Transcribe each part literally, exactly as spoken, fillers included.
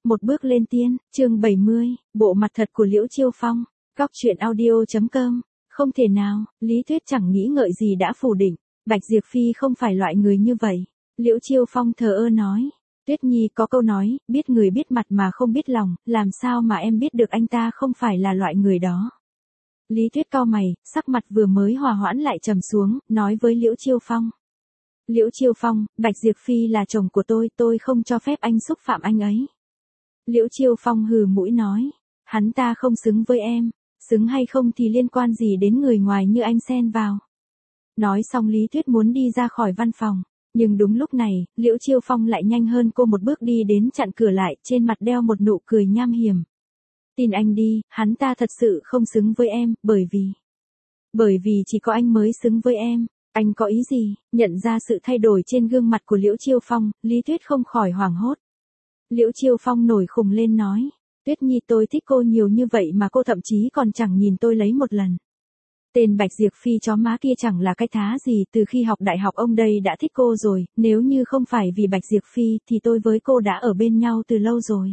Một bước lên tiên, chương bảy mươi, bộ mặt thật của Liễu Chiêu Phong, Góc truyện audio chấm com. Không thể nào, Lý Tuyết chẳng nghĩ ngợi gì đã phủ định, Bạch Diệp Phi không phải loại người như vậy. Liễu Chiêu Phong thờ ơ nói, Tuyết Nhi có câu nói, biết người biết mặt mà không biết lòng, làm sao mà em biết được anh ta không phải là loại người đó. Lý Tuyết cau mày, sắc mặt vừa mới hòa hoãn lại trầm xuống, nói với Liễu Chiêu Phong. Liễu Chiêu Phong, Bạch Diệp Phi là chồng của tôi, tôi không cho phép anh xúc phạm anh ấy. Liễu Chiêu Phong hừ mũi nói, hắn ta không xứng với em, xứng hay không thì liên quan gì đến người ngoài như anh xen vào. Nói xong Lý Tuyết muốn đi ra khỏi văn phòng, nhưng đúng lúc này, Liễu Chiêu Phong lại nhanh hơn cô một bước đi đến chặn cửa lại, trên mặt đeo một nụ cười nham hiểm. Tin anh đi, hắn ta thật sự không xứng với em, bởi vì... Bởi vì chỉ có anh mới xứng với em. Anh có ý gì? Nhận ra sự thay đổi trên gương mặt của Liễu Chiêu Phong, Lý Tuyết không khỏi hoảng hốt. Liễu Chiêu Phong nổi khùng lên nói, Tuyết Nhi tôi thích cô nhiều như vậy mà cô thậm chí còn chẳng nhìn tôi lấy một lần. Tên Bạch Diệp Phi chó má kia chẳng là cái thá gì, từ khi học đại học ông đây đã thích cô rồi, nếu như không phải vì Bạch Diệp Phi thì tôi với cô đã ở bên nhau từ lâu rồi.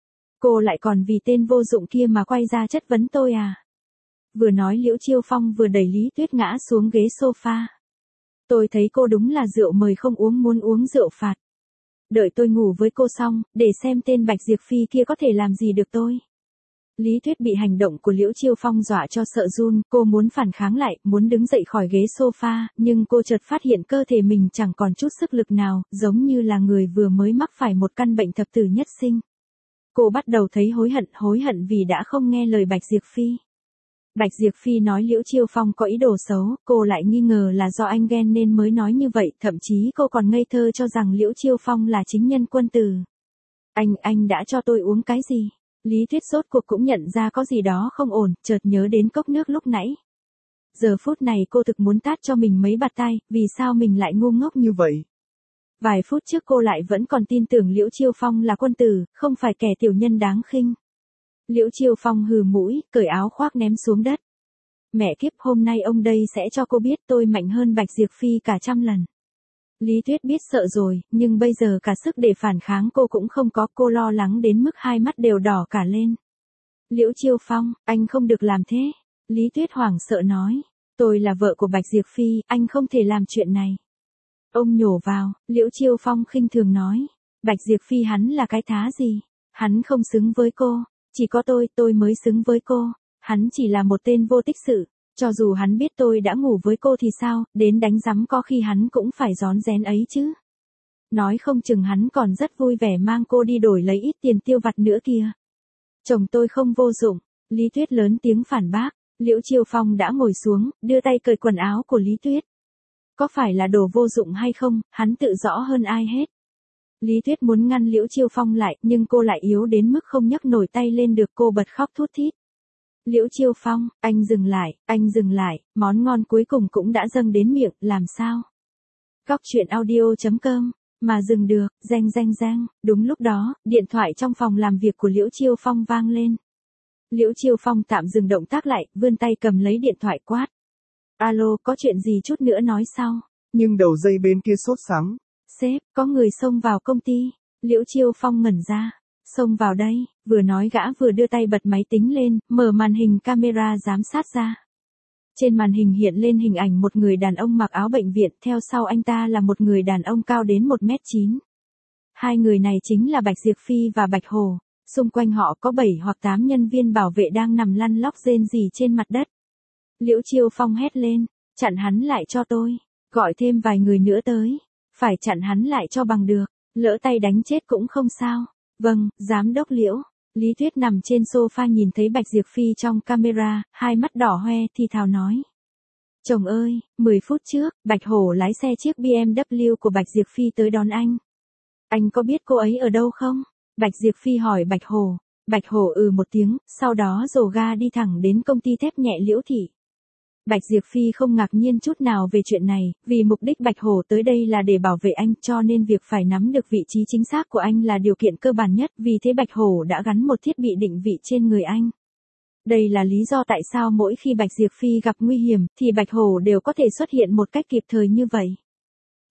Cô lại còn vì tên vô dụng kia mà quay ra chất vấn tôi à? Vừa nói Liễu Chiêu Phong vừa đẩy Lý Tuyết ngã xuống ghế sofa. Tôi thấy cô đúng là rượu mời không uống muốn uống rượu phạt. Đợi tôi ngủ với cô xong, để xem tên Bạch Diệp Phi kia có thể làm gì được tôi. Lý Tuyết bị hành động của Liễu Chiêu Phong dọa cho sợ run, cô muốn phản kháng lại, muốn đứng dậy khỏi ghế sofa, nhưng cô chợt phát hiện cơ thể mình chẳng còn chút sức lực nào, giống như là người vừa mới mắc phải một căn bệnh thập tử nhất sinh. Cô bắt đầu thấy hối hận, hối hận vì đã không nghe lời Bạch Diệp Phi. Bạch Diệp Phi nói Liễu Chiêu Phong có ý đồ xấu, cô lại nghi ngờ là do anh ghen nên mới nói như vậy, thậm chí cô còn ngây thơ cho rằng Liễu Chiêu Phong là chính nhân quân tử. Anh, anh đã cho tôi uống cái gì? Lý Tuyết rốt cuộc cũng nhận ra có gì đó không ổn, chợt nhớ đến cốc nước lúc nãy. Giờ phút này cô thực muốn tát cho mình mấy bạt tai, vì sao mình lại ngu ngốc như vậy? Vài phút trước cô lại vẫn còn tin tưởng Liễu Chiêu Phong là quân tử, không phải kẻ tiểu nhân đáng khinh. Liễu Chiêu Phong hừ mũi, cởi áo khoác ném xuống đất. Mẹ kiếp, hôm nay ông đây sẽ cho cô biết tôi mạnh hơn Bạch Diệp Phi cả trăm lần. Lý Tuyết biết sợ rồi, nhưng bây giờ cả sức để phản kháng cô cũng không có, cô lo lắng đến mức hai mắt đều đỏ cả lên. Liễu Chiêu Phong, anh không được làm thế. Lý Tuyết hoảng sợ nói, tôi là vợ của Bạch Diệp Phi, anh không thể làm chuyện này. Ông nhổ vào, Liễu Chiêu Phong khinh thường nói, Bạch Diệp Phi hắn là cái thá gì? Hắn không xứng với cô. Chỉ có tôi, tôi mới xứng với cô. Hắn chỉ là một tên vô tích sự. Cho dù hắn biết tôi đã ngủ với cô thì sao, đến đánh rắm có khi hắn cũng phải rón rén ấy chứ. Nói không chừng hắn còn rất vui vẻ mang cô đi đổi lấy ít tiền tiêu vặt nữa kìa. Chồng tôi không vô dụng. Lý Tuyết lớn tiếng phản bác. Liễu Chiêu Phong đã ngồi xuống, đưa tay cởi quần áo của Lý Tuyết. Có phải là đồ vô dụng hay không, hắn tự rõ hơn ai hết. Lý Tuyết muốn ngăn Liễu Chiêu Phong lại, nhưng cô lại yếu đến mức không nhấc nổi tay lên được, cô bật khóc thút thít. Liễu Chiêu Phong, anh dừng lại, anh dừng lại, món ngon cuối cùng cũng đã dâng đến miệng, làm sao? Góc truyện audio chấm com, mà dừng được, reng reng reng, đúng lúc đó, điện thoại trong phòng làm việc của Liễu Chiêu Phong vang lên. Liễu Chiêu Phong tạm dừng động tác lại, vươn tay cầm lấy điện thoại quát. Alo, có chuyện gì chút nữa nói sau. Nhưng đầu dây bên kia sốt sắng. Sếp, có người xông vào công ty. Liễu Chiêu Phong ngẩn ra. Xông vào đây, vừa nói gã vừa đưa tay bật máy tính lên, mở màn hình camera giám sát ra. Trên màn hình hiện lên hình ảnh một người đàn ông mặc áo bệnh viện, theo sau anh ta là một người đàn ông cao đến một mét chín. Hai người này chính là Bạch Diệp Phi và Bạch Hồ. Xung quanh họ có bảy hoặc tám nhân viên bảo vệ đang nằm lăn lóc rên rỉ trên mặt đất. Liễu Chiêu Phong hét lên, chặn hắn lại cho tôi, gọi thêm vài người nữa tới. Phải chặn hắn lại cho bằng được, lỡ tay đánh chết cũng không sao. Vâng, giám đốc Liễu. Lý Tuyết nằm trên sofa nhìn thấy Bạch Diệp Phi trong camera, hai mắt đỏ hoe thì thào nói. Chồng ơi, mười phút trước, Bạch Hổ lái xe chiếc bê em vê của Bạch Diệp Phi tới đón anh. Anh có biết cô ấy ở đâu không? Bạch Diệp Phi hỏi Bạch Hổ. Bạch Hổ ừ một tiếng, sau đó dồ ga đi thẳng đến công ty thép nhẹ Liễu Thị. Bạch Diệp Phi không ngạc nhiên chút nào về chuyện này, vì mục đích Bạch Hổ tới đây là để bảo vệ anh, cho nên việc phải nắm được vị trí chính xác của anh là điều kiện cơ bản nhất, vì thế Bạch Hổ đã gắn một thiết bị định vị trên người anh. Đây là lý do tại sao mỗi khi Bạch Diệp Phi gặp nguy hiểm, thì Bạch Hổ đều có thể xuất hiện một cách kịp thời như vậy.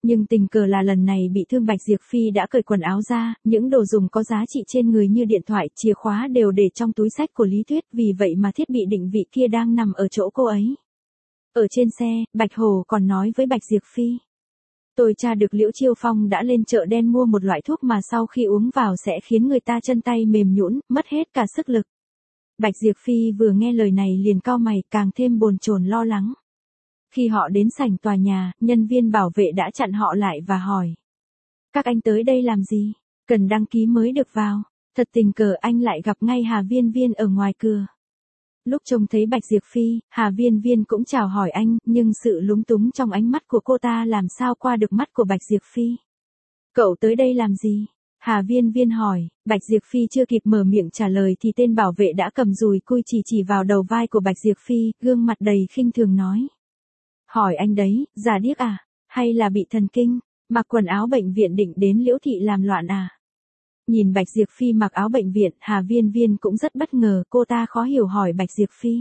Nhưng tình cờ là lần này bị thương Bạch Diệp Phi đã cởi quần áo ra, những đồ dùng có giá trị trên người như điện thoại, chìa khóa đều để trong túi xách của Lý Tuyết, vì vậy mà thiết bị định vị kia đang nằm ở chỗ cô ấy. Ở trên xe, Bạch Hồ còn nói với Bạch Diệp Phi. Tôi tra được Liễu Chiêu Phong đã lên chợ đen mua một loại thuốc mà sau khi uống vào sẽ khiến người ta chân tay mềm nhũn, mất hết cả sức lực. Bạch Diệp Phi vừa nghe lời này liền cau mày, càng thêm bồn chồn lo lắng. Khi họ đến sảnh tòa nhà, nhân viên bảo vệ đã chặn họ lại và hỏi. Các anh tới đây làm gì? Cần đăng ký mới được vào. Thật tình cờ anh lại gặp ngay Hà Viên Viên ở ngoài cửa. Lúc trông thấy Bạch Diệp Phi, Hà Viên Viên cũng chào hỏi anh, nhưng sự lúng túng trong ánh mắt của cô ta làm sao qua được mắt của Bạch Diệp Phi. Cậu tới đây làm gì? Hà Viên Viên hỏi. Bạch Diệp Phi chưa kịp mở miệng trả lời thì tên bảo vệ đã cầm dùi cui chỉ chỉ vào đầu vai của Bạch Diệp Phi, gương mặt đầy khinh thường nói. Hỏi anh đấy, già điếc à? Hay là bị thần kinh? Mặc quần áo bệnh viện định đến Liễu thị làm loạn à? Nhìn Bạch Diệp Phi mặc áo bệnh viện, Hà Viên Viên cũng rất bất ngờ, cô ta khó hiểu hỏi Bạch Diệp Phi.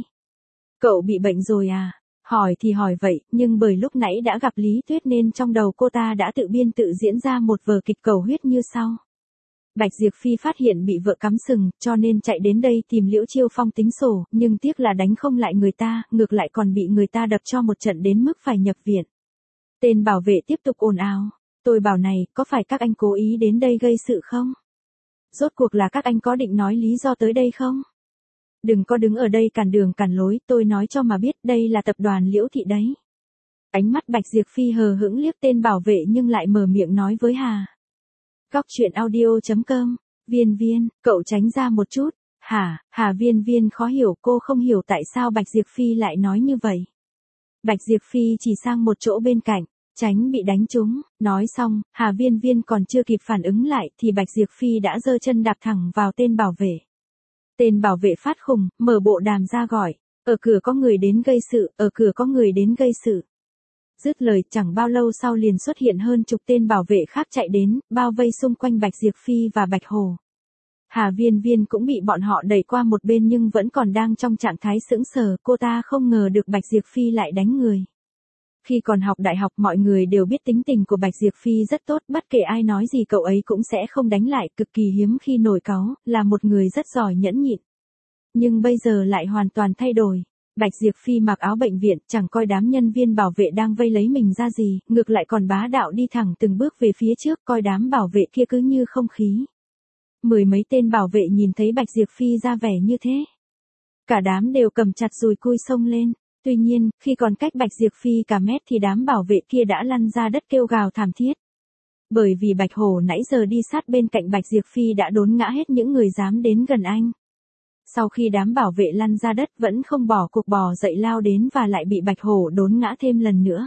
Cậu bị bệnh rồi à? Hỏi thì hỏi vậy, nhưng bởi lúc nãy đã gặp Lý Tuyết nên trong đầu cô ta đã tự biên tự diễn ra một vở kịch cầu huyết như sau. Bạch Diệp Phi phát hiện bị vợ cắm sừng, cho nên chạy đến đây tìm Liễu Chiêu Phong tính sổ, nhưng tiếc là đánh không lại người ta, ngược lại còn bị người ta đập cho một trận đến mức phải nhập viện. Tên bảo vệ tiếp tục ồn ào. Tôi bảo này, có phải các anh cố ý đến đây gây sự không? Rốt cuộc là các anh có định nói lý do tới đây không? Đừng có đứng ở đây cản đường cản lối, tôi nói cho mà biết đây là tập đoàn Liễu thị đấy. Ánh mắt Bạch Diệp Phi hờ hững liếc tên bảo vệ nhưng lại mở miệng nói với Hà. Góc truyện audio chấm com, Viên Viên, cậu tránh ra một chút. Hả? Hà Viên Viên khó hiểu, cô không hiểu tại sao Bạch Diệp Phi lại nói như vậy. Bạch Diệp Phi chỉ sang một chỗ bên cạnh, tránh bị đánh trúng. Nói xong, Hà Viên Viên còn chưa kịp phản ứng lại thì Bạch Diệp Phi đã giơ chân đạp thẳng vào tên bảo vệ. Tên bảo vệ phát khùng, mở bộ đàm ra gọi. Ở cửa có người đến gây sự, ở cửa có người đến gây sự. Dứt lời, chẳng bao lâu sau liền xuất hiện hơn chục tên bảo vệ khác chạy đến, bao vây xung quanh Bạch Diệp Phi và Bạch Hồ. Hà Viên Viên cũng bị bọn họ đẩy qua một bên nhưng vẫn còn đang trong trạng thái sững sờ, cô ta không ngờ được Bạch Diệp Phi lại đánh người. Khi còn học đại học mọi người đều biết tính tình của Bạch Diệp Phi rất tốt, bất kể ai nói gì cậu ấy cũng sẽ không đánh lại, cực kỳ hiếm khi nổi cáu, là một người rất giỏi nhẫn nhịn. Nhưng bây giờ lại hoàn toàn thay đổi. Bạch Diệp Phi mặc áo bệnh viện, chẳng coi đám nhân viên bảo vệ đang vây lấy mình ra gì, ngược lại còn bá đạo đi thẳng từng bước về phía trước, coi đám bảo vệ kia cứ như không khí. Mười mấy tên bảo vệ nhìn thấy Bạch Diệp Phi ra vẻ như thế. Cả đám đều cầm chặt dùi cui xông lên. Tuy nhiên, khi còn cách Bạch Diệp Phi cả mét thì đám bảo vệ kia đã lăn ra đất kêu gào thảm thiết. Bởi vì Bạch Hồ nãy giờ đi sát bên cạnh Bạch Diệp Phi đã đốn ngã hết những người dám đến gần anh. Sau khi đám bảo vệ lăn ra đất vẫn không bỏ cuộc bò dậy lao đến và lại bị Bạch Hổ đốn ngã thêm lần nữa.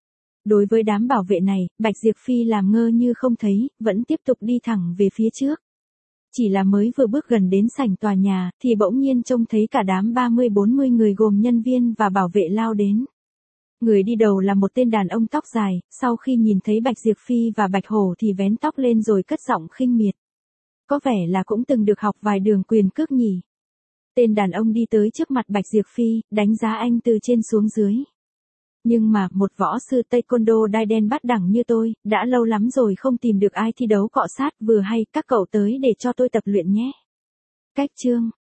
Đối với đám bảo vệ này, Bạch Diệp Phi làm ngơ như không thấy, vẫn tiếp tục đi thẳng về phía trước. Chỉ là mới vừa bước gần đến sảnh tòa nhà, thì bỗng nhiên trông thấy cả đám ba mươi bốn mươi người gồm nhân viên và bảo vệ lao đến. Người đi đầu là một tên đàn ông tóc dài, sau khi nhìn thấy Bạch Diệp Phi và Bạch Hổ thì vén tóc lên rồi cất giọng khinh miệt. Có vẻ là cũng từng được học vài đường quyền cước nhỉ. Tên đàn ông đi tới trước mặt Bạch Diệp Phi, đánh giá anh từ trên xuống dưới. Nhưng mà, một võ sư taekwondo đai đen bát đẳng như tôi, đã lâu lắm rồi không tìm được ai thi đấu cọ sát, vừa hay các cậu tới để cho tôi tập luyện nhé. Cách chương